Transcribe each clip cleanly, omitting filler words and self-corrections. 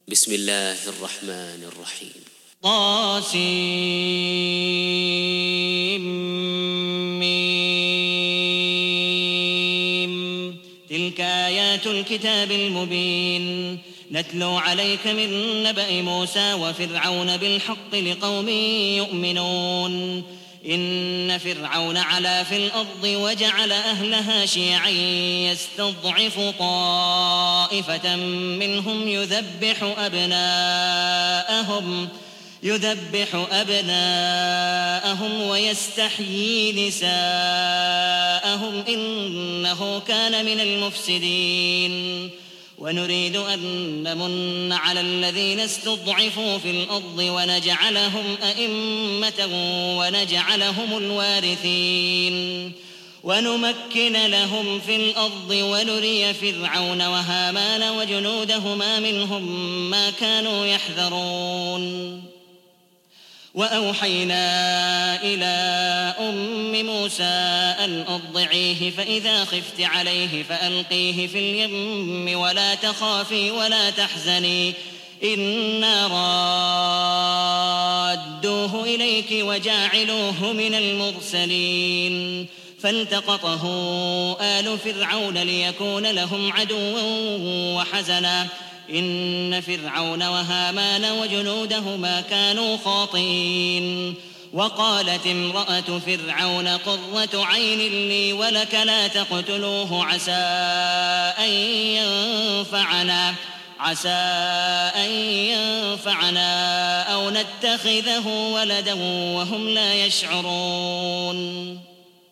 بسم الله الرحمن الرحيم. طاسيم. تلك آيات الكتاب المبين نتلو عليك من نبأ موسى وفرعون بالحق لقوم يؤمنون. إن فرعون علا في الأرض وجعل أهلها شيعا يستضعف طائفة منهم يذبح أبناءهم ويستحيي نساءهم إنه كان من المفسدين. ونريد أن نمن على الذين استضعفوا في الأرض ونجعلهم أئمة ونجعلهم الوارثين ونمكن لهم في الأرض ونري فرعون وهامان وجنودهما منهم ما كانوا يحذرون. وأوحينا إلى أم موسى أن أرضعيه فإذا خفت عليه فألقيه في اليم ولا تخافي ولا تحزني إنا رادوه إليك وجاعلوه من المرسلين. فالتقطه آل فرعون ليكون لهم عدوا وحزنا إن فرعون وهامان وجنودهما كانوا خاطئين. وقالت امرأة فرعون قرة عين لي ولك لا تقتلوه عسى أن ينفعنا أو نتخذه ولدا وهم لا يشعرون.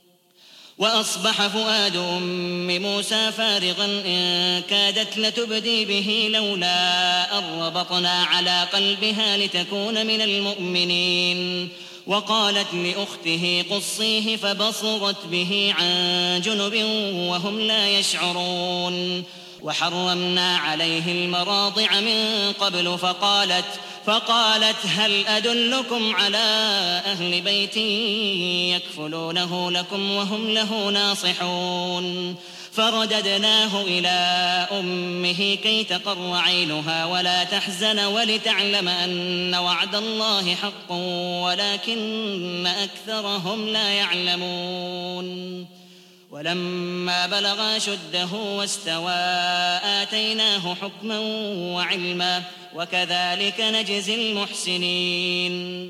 وأصبح فؤاد أم موسى فارغا إن كادت لتبدي به لولا أن ربطنا على قلبها لتكون من المؤمنين. وقالت لأخته قصيه فبصرت به عن جنب وهم لا يشعرون. وحرمنا عليه المراضع من قبل فقالت هل أدلكم على أهل بيت يكفلونه لكم وهم له ناصحون. فرددناه إلى أمه كي تقر عينها ولا تحزن ولتعلم أن وعد الله حق ولكن أكثرهم لا يعلمون. ولما بلغ أشده واستوى آتيناه حكما وعلما وكذلك نجزي المحسنين.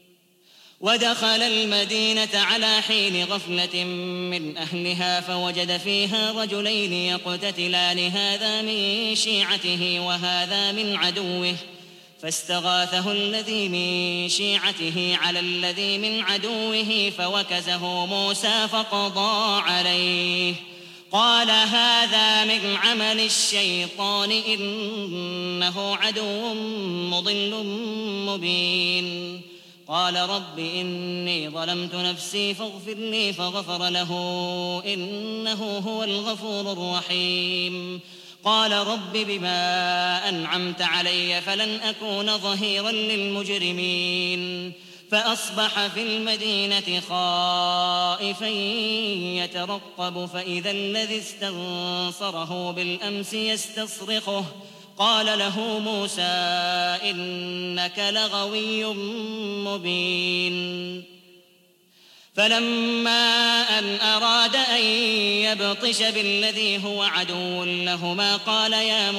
ودخل المدينة على حين غفلة من أهلها فوجد فيها رجلين يقتتلان هذا من شيعته وهذا من عدوه فاستغاثه الذي من شيعته على الذي من عدوه فوكزه موسى فقضى عليه. قال هذا من عمل الشيطان إنه عدو مضل مبين. قال رب إني ظلمت نفسي فاغفر لي فغفر له إنه هو الغفور الرحيم. قال رب بما أنعمت علي فلن أكون ظهيرا للمجرمين. فأصبح في المدينة خائفا يترقب فإذا الذي استنصره بالأمس يستصرخه قال له موسى إنك لغوي مبين. فلما أن أراد أن يبطش بالذي هو عدو لهما قال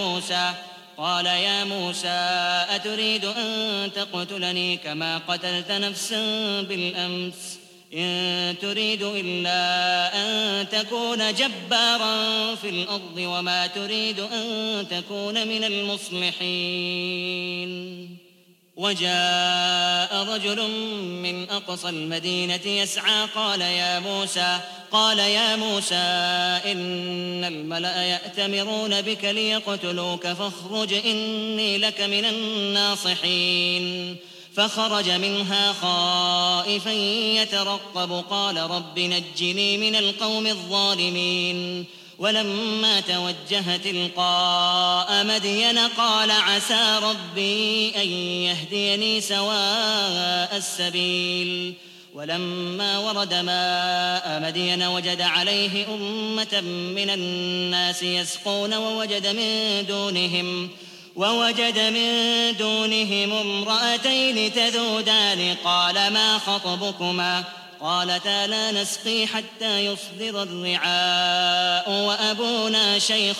يا موسى أتريد أن تقتلني كما قتلت نفسا بالأمس إن تريد إلا أن تكون جبارا في الأرض وما تريد أن تكون من المصلحين. وجاء رجل من أقصى المدينة يسعى قال يا موسى إن الملأ يأتمرون بك ليقتلوك فاخرج إني لك من الناصحين. فخرج منها خائفا يترقب قال رب نجني من القوم الظالمين. ولما توجه تلقاء مدين قال عسى ربي أن يهديني سواء السبيل. ولما ورد ماء مدين وجد عليه أمة من الناس يسقون ووجد من دونهم امرأتين تذودان قال ما خطبكما قالتا لا نسقي حتى يصدر الرعاء وأبونا شيخ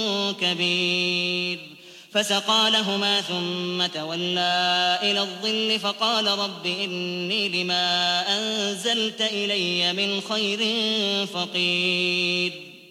كبير فسقى لهما ثم تولى إلى الظل فقال رب إني لما أنزلت إلي من خير فقير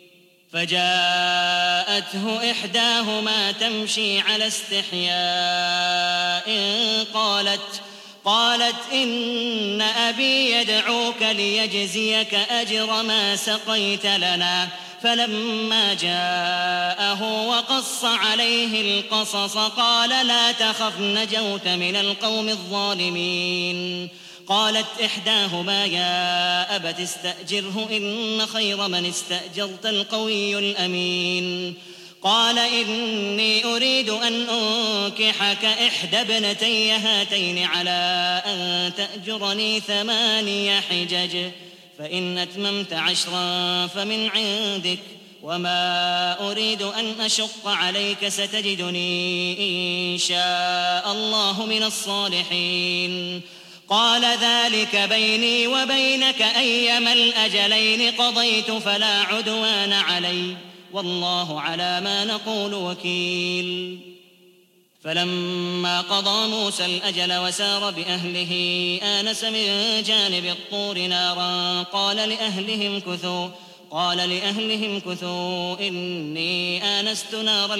فجاءته إحداهما تمشي على استحياء قالت إن أبي يدعوك ليجزيك أجر ما سقيت لنا فلما جاءه وقص عليه القصص قال لا تخف نجوت من القوم الظالمين قالت إحداهما يا أبت استأجره إن خير من استأجرت القوي الأمين قال إني أريد أن أنكحك إحدى ابنتي هاتين على أن تأجرني 8 حجج فإن أتممت 10 فمن عندك وما أريد أن أشق عليك ستجدني إن شاء الله من الصالحين قال ذلك بيني وبينك أيما الأجلين قضيت فلا عدوان علي والله على ما نقول وكيل فلما قضى موسى الأجل وسار بأهله آنس من جانب الطور نارا قال لأهلهم كثوا إني آنست نارا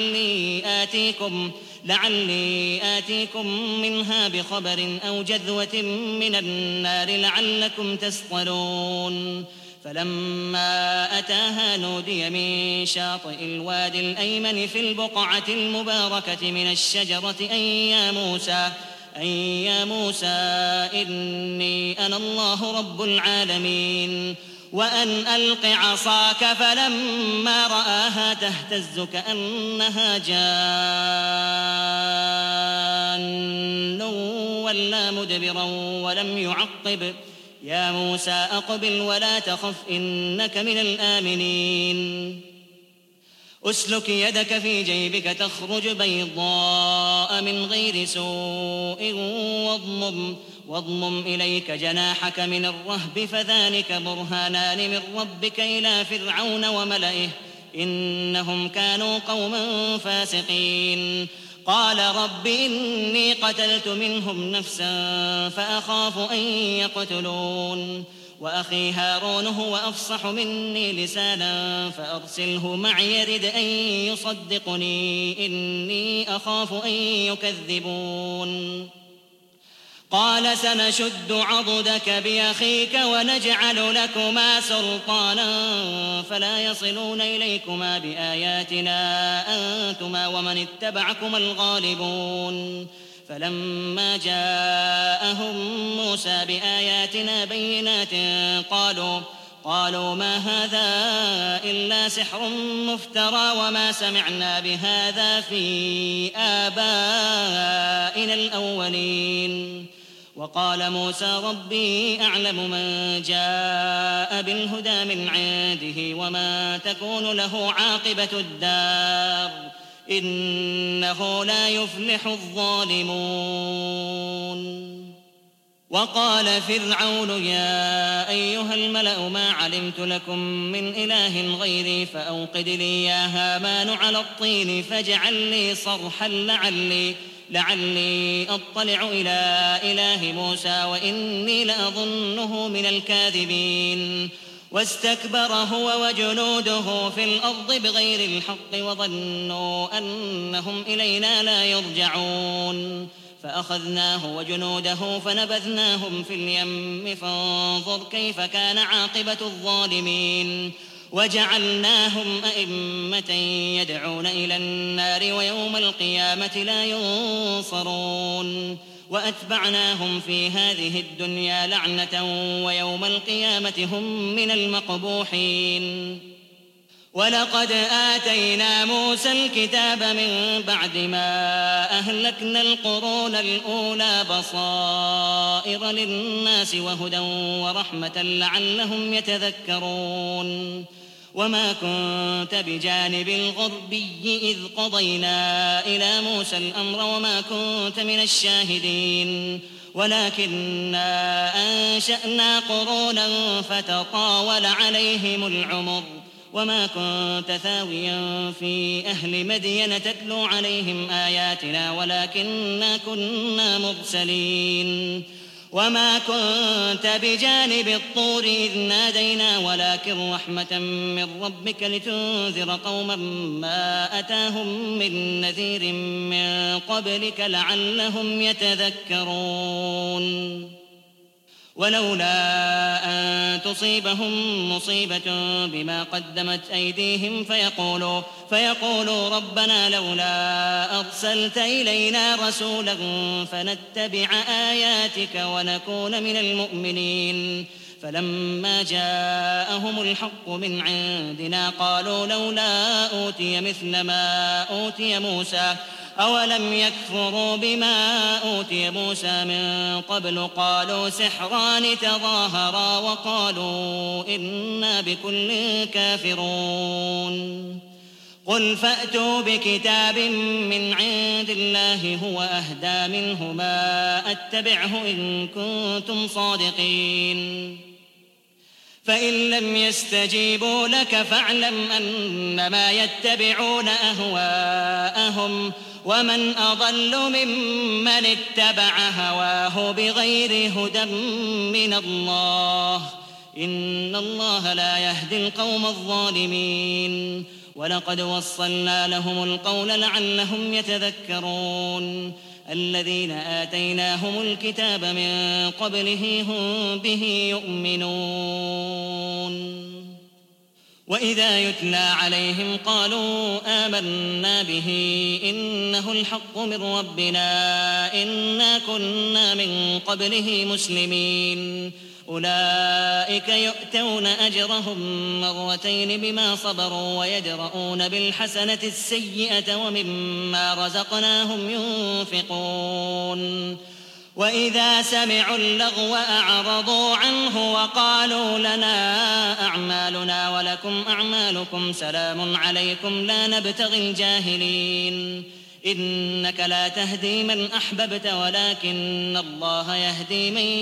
لعلي آتيكم منها بخبر أو جذوة من النار لعلكم تصطلون فلما أتاها نودي من شاطئ الوادي الأيمن في البقعة المباركة من الشجرة أن يا موسى إني أنا الله رب العالمين وأن ألق عصاك فلما رآها تهتز كأنها جان ولا مدبرا ولم يعقب يا موسى أقبل ولا تخف إنك من الآمنين أسلك يدك في جيبك تخرج بيضاء من غير سوء واضمم إليك جناحك من الرهب فذلك برهانان من ربك إلى فرعون وملئه إنهم كانوا قوما فاسقين قال رب إني قتلت منهم نفسا فأخاف أن يقتلون وأخي هارون هو أفصح مني لسانا فأرسله معي يرد أن يصدقني إني أخاف أن يكذبون قال سنشد عضدك بأخيك ونجعل لكما سلطانا فلا يصلون إليكما بآياتنا أنتما ومن اتبعكما الغالبون فلما جاءهم موسى بآياتنا بينات قالوا ما هذا إلا سحر مفترى وما سمعنا بهذا في آبائنا الأولين وقال موسى ربي أعلم من جاء بالهدى من عنده وما تكون له عاقبة الدار إنه لا يفلح الظالمون وقال فرعون يا أيها الملأ ما علمت لكم من إله غيري فأوقد لي يا هامان على الطين فاجعل لي صرحا لعلي أطلع إلى إله موسى وإني لأظنه من الكاذبين واستكبر هو وجنوده في الأرض بغير الحق وظنوا أنهم إلينا لا يرجعون فأخذناه وجنوده فنبذناهم في اليم فانظر كيف كان عاقبة الظالمين وجعلناهم أئمة يدعون إلى النار ويوم القيامة لا ينصرون وأتبعناهم في هذه الدنيا لعنة ويوم القيامة هم من المقبوحين ولقد آتينا موسى الكتاب من بعد ما أهلكنا القرون الأولى بصائر للناس وهدى ورحمة لعلهم يتذكرون وما كنت بجانب الغربي إذ قضينا إلى موسى الأمر وما كنت من الشاهدين ولكننا أنشأنا قرونا فتطاول عليهم العمر وما كنت ثاويا في أهل مدين تتلو عليهم آياتنا ولكننا كنا مرسلين وما كنت بجانب الطور إذ نادينا ولكن رحمة من ربك لتنذر قوما ما أتاهم من نذير من قبلك لعلهم يتذكرون ولولا أن تصيبهم مصيبة بما قدمت أيديهم فيقولوا ربنا لولا أرسلت إلينا رسولا فنتبع آياتك ونكون من المؤمنين فلما جاءهم الحق من عندنا قالوا لولا أوتي مثل ما أوتي موسى أولم يكفروا بما أوتي موسى من قبل قالوا سحران تظاهرا وقالوا إنا بكل كافرون قل فأتوا بكتاب من عند الله هو أهدى منهما أتبعه إن كنتم صادقين فإن لم يستجيبوا لك فاعلم أنما يتبعون أهواءهم ومن أضل ممن اتبع هواه بغير هدى من الله إن الله لا يهدي القوم الظالمين ولقد وصلنا لهم القول لعلهم يتذكرون الذين آتيناهم الكتاب من قبله هم به يؤمنون وإذا يتلى عليهم قالوا آمنا به إنه الحق من ربنا إنا كنا من قبله مسلمين أولئك يؤتون أجرهم مرتين بما صبروا ويدرؤون بالحسنة السيئة ومما رزقناهم ينفقون وإذا سمعوا اللغو أعرضوا عنه وقالوا لنا أعمالنا ولكم أعمالكم سلام عليكم لا نبتغي الجاهلين إنك لا تهدي من أحببت ولكن الله يهدي من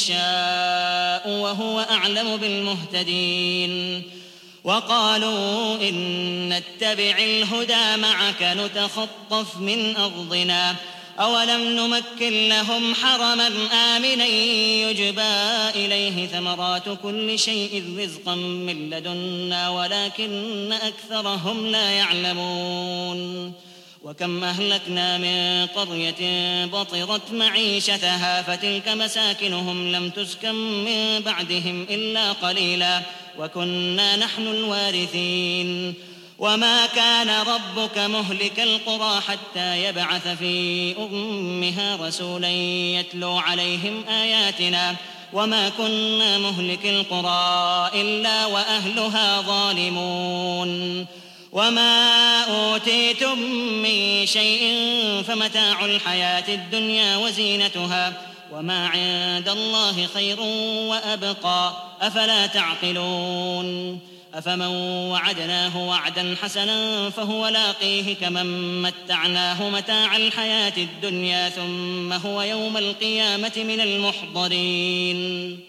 يشاء وهو أعلم بالمهتدين وقالوا إن نتبع الهدى معك نتخطف من أرضنا أولم نمكن لهم حرما آمنا يجبى إليه ثمرات كل شيء رزقا من لدنا ولكن أكثرهم لا يعلمون وكم أهلكنا من قرية بطرت معيشتها فتلك مساكنهم لم تسكن من بعدهم إلا قليلا وكنا نحن الوارثين وما كان ربك مهلك القرى حتى يبعث في أمها رسولا يتلو عليهم آياتنا وما كنا مهلك القرى إلا وأهلها ظالمون وما أوتيتم من شيء فمتاع الحياة الدنيا وزينتها وما عند الله خير وأبقى أفلا تعقلون أفمن وعدناه وعدا حسنا فهو لاقيه كمن متعناه متاع الحياة الدنيا ثم هو يوم القيامة من المحضرين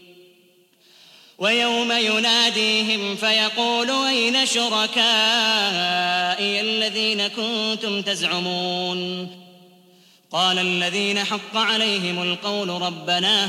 ويوم يناديهم فيقول أين شركائي الذين كنتم تزعمون قال الذين حق عليهم القول ربنا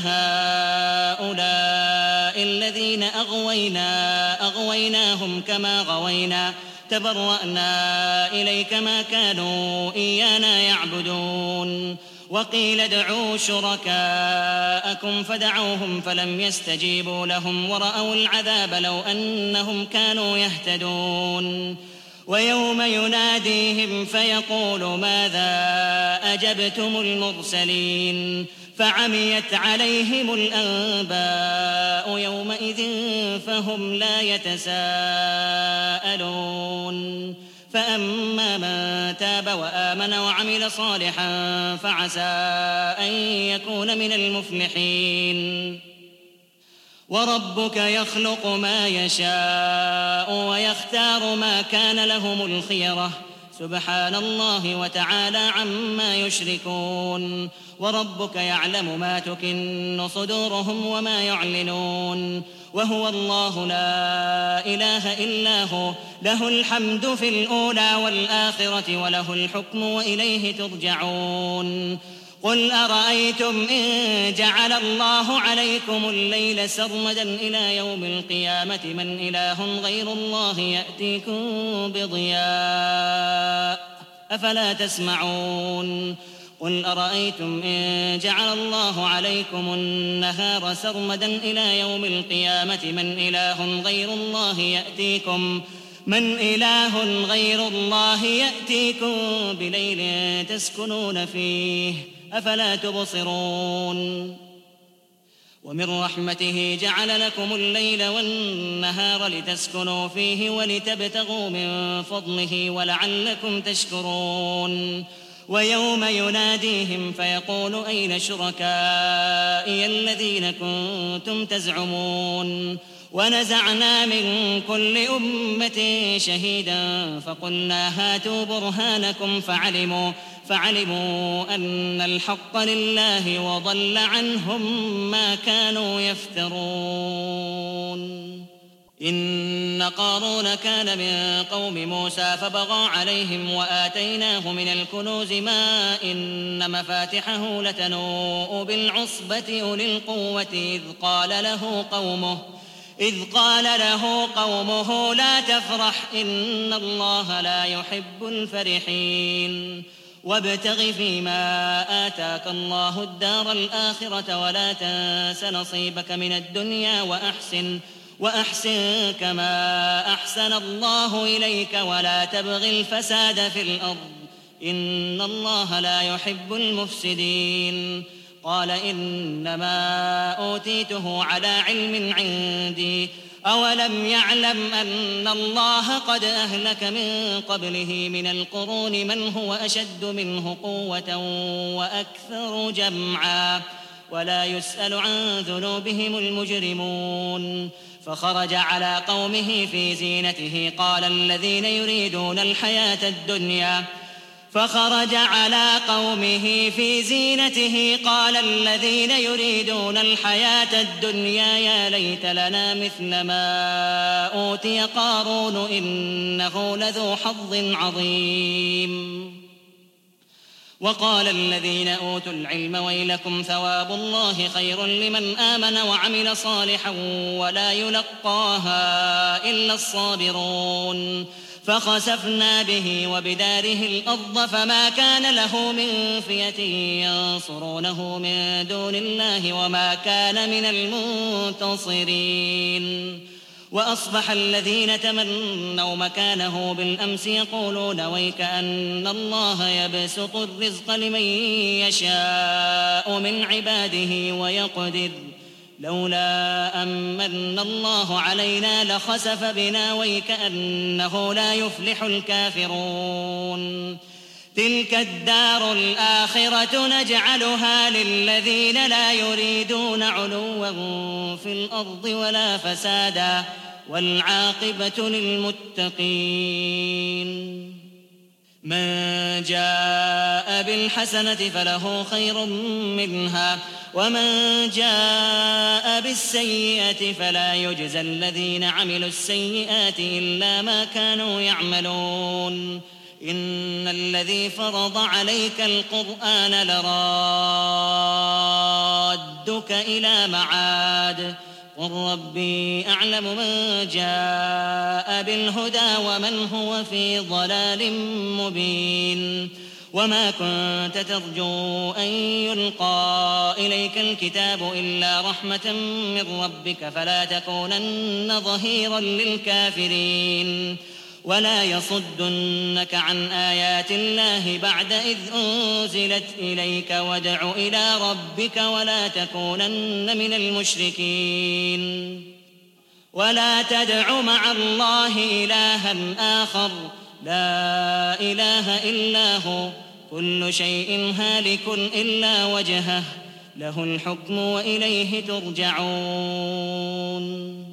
هؤلاء الذين أغويناهم كما غوينا تبرأنا إليك ما كانوا إيانا يعبدون وقيل ادعوا شركاءكم فدعوهم فلم يستجيبوا لهم ورأوا العذاب لو أنهم كانوا يهتدون ويوم يناديهم فيقول ماذا أجبتم المرسلين فعميت عليهم الأنباء يومئذ فهم لا يتساءلون فأما من تاب وآمن وعمل صالحا فعسى أن يكون من المفلحين وربك يخلق ما يشاء ويختار ما كان لهم الخيرة سبحان الله وتعالى عما يشركون وربك يعلم ما تكن صدورهم وما يعلنون وهو الله لا إله إلا هو له الحمد في الأولى والآخرة وله الحكم وإليه ترجعون قل أرأيتم إن جعل الله عليكم الليل سرمدا إلى يوم القيامة من إله غير الله يأتيكم بضياء أفلا تسمعون قل أرأيتم إن جعل الله عليكم النهار سرمدا إلى يوم القيامة من إله غير الله يأتيكم بليل تسكنون فيه أفلا تبصرون ومن رحمته جعل لكم الليل والنهار لتسكنوا فيه ولتبتغوا من فضله ولعلكم تشكرون ويوم يناديهم فيقول أين شركائي الذين كنتم تزعمون ونزعنا من كل أمة شهيدا فقلنا هاتوا برهانكم فعلموا أن الحق لله وضل عنهم ما كانوا يفترون إن قارون كان من قوم موسى فبغى عليهم وآتيناه من الكنوز ما إن مفاتحه لتنوء بالعصبة أولي القوة إذ قال له قومه لا تفرح إن الله لا يحب الفرحين وابتغ فيما آتاك الله الدار الآخرة ولا تنس نصيبك من الدنيا وأحسن كما أحسن الله إليك ولا تبغ الفساد في الأرض إن الله لا يحب المفسدين قال إنما أوتيته على علم عندي أولم يعلم أن الله قد أهلك من قبله من القرون من هو أشد منه قوة وأكثر جمعا ولا يسأل عن ذنوبهم المجرمون فخرج على قومه في زينته قال الذين يريدون الحياة الدنيا يا ليت لنا مثل ما أوتي قارون إنه لذو حظ عظيم وقال الذين أوتوا العلم ويلكم ثواب الله خير لمن آمن وعمل صالحا ولا يلقاها إلا الصابرون فخسفنا به وبداره الأرض فما كان له من فئة ينصرونه من دون الله وما كان من المنتصرين وأصبح الذين تمنوا مكانه بالأمس يقولون ويك أن الله يبسط الرزق لمن يشاء من عباده ويقدر لولا أمن الله علينا لخسف بنا ويكأنه لا يفلح الكافرون تلك الدار الآخرة نجعلها للذين لا يريدون علوا في الأرض ولا فسادا والعاقبة للمتقين من جاء بالحسنة فله خير منها ومن جاء بالسيئة فلا يجزى الذين عملوا السيئات إلا ما كانوا يعملون إن الذي فرض عليك القرآن لرادك إلى معاد قل ربي أعلم من جاء بالهدى ومن هو في ضلال مبين وما كنت ترجو أن يلقى إليك الكتاب إلا رحمة من ربك فلا تكونن ظهيرا للكافرين ولا يصدنك عن آيات الله بعد إذ أنزلت إليك وادع إلى ربك ولا تكونن من المشركين ولا تدع مع الله إلها آخر لا إله إلا هو كل شيء هالك إلا وجهه له الحكم وإليه ترجعون.